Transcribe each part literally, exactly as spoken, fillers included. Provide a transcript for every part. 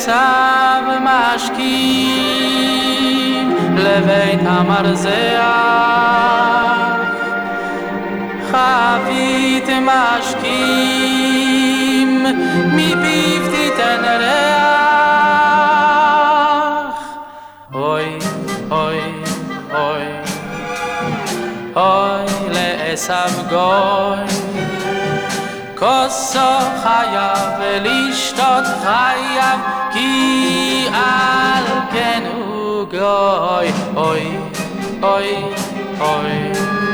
עשיו משכים לבית המרזח, חבית משקים מפיו תיתן ריח. אוי אוי אוי אוי לעשיו גוי, כוסו חייב ולשתות חייב, כי על כן הוא גוי. אוי אוי אוי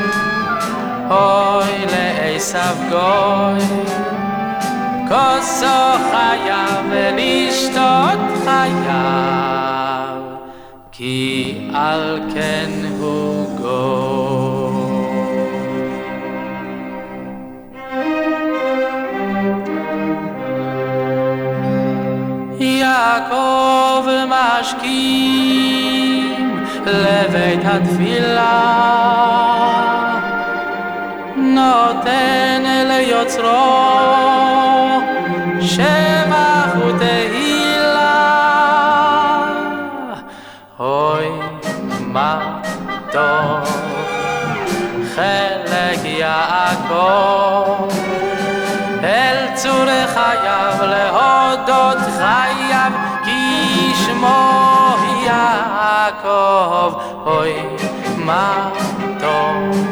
אוי לעשיו גוי, כוסו חייב ולשתות חייב, כי על כן הוא גוי. יעקב משכים לבית התפילה, נותן ליוצרו שבח ותהילה. אוי מה טוב חלק יעקב, אל צור חייב להודות חייב, כי שמו יעקב. אוי מה טוב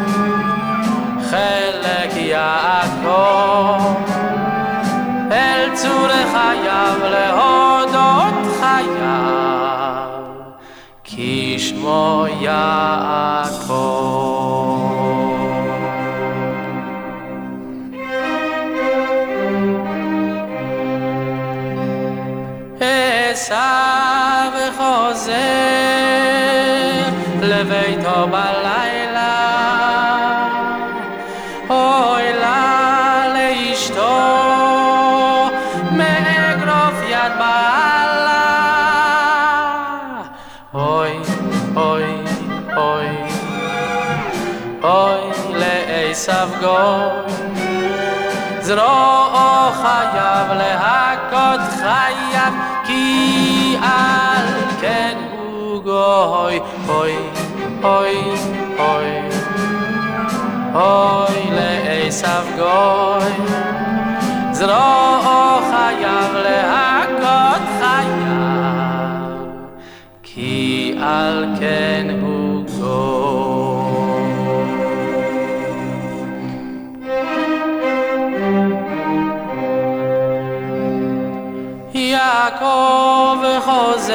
חלק יעקב, אל צור חייב להודות חייב, כי שמו יעקב. עשיו חוזר לביתו בלילה, אוי לה לאשתו מאגרוף יד בעלה. אוי אוי אוי אוי לעשיו גוי, זרועו חייב להכות חייב, כי על כן הוא גוי. אוי אוי אוי אוי לעשיו גוי, זרועו חייב להכות חייב, כי על כן הוא גוי. יעקב חוזר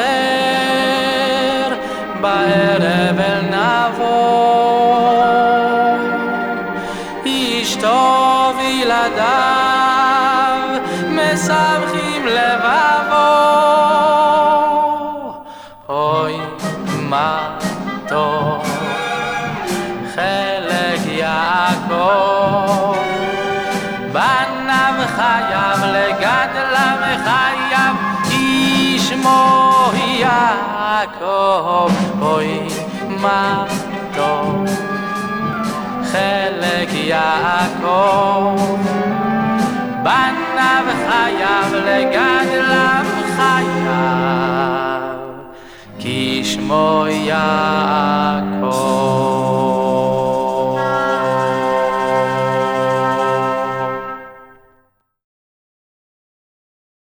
בערב אל נבו, אשתו וילדיו משמחים לבבו. אוי מה טוב חלק יעקב, בניו חייב לגדלם חייב, כי שמו יעקב. אוי מה טוב חלק יעקב, בניו חייב לגדלם חייב, כי שמו יעקב.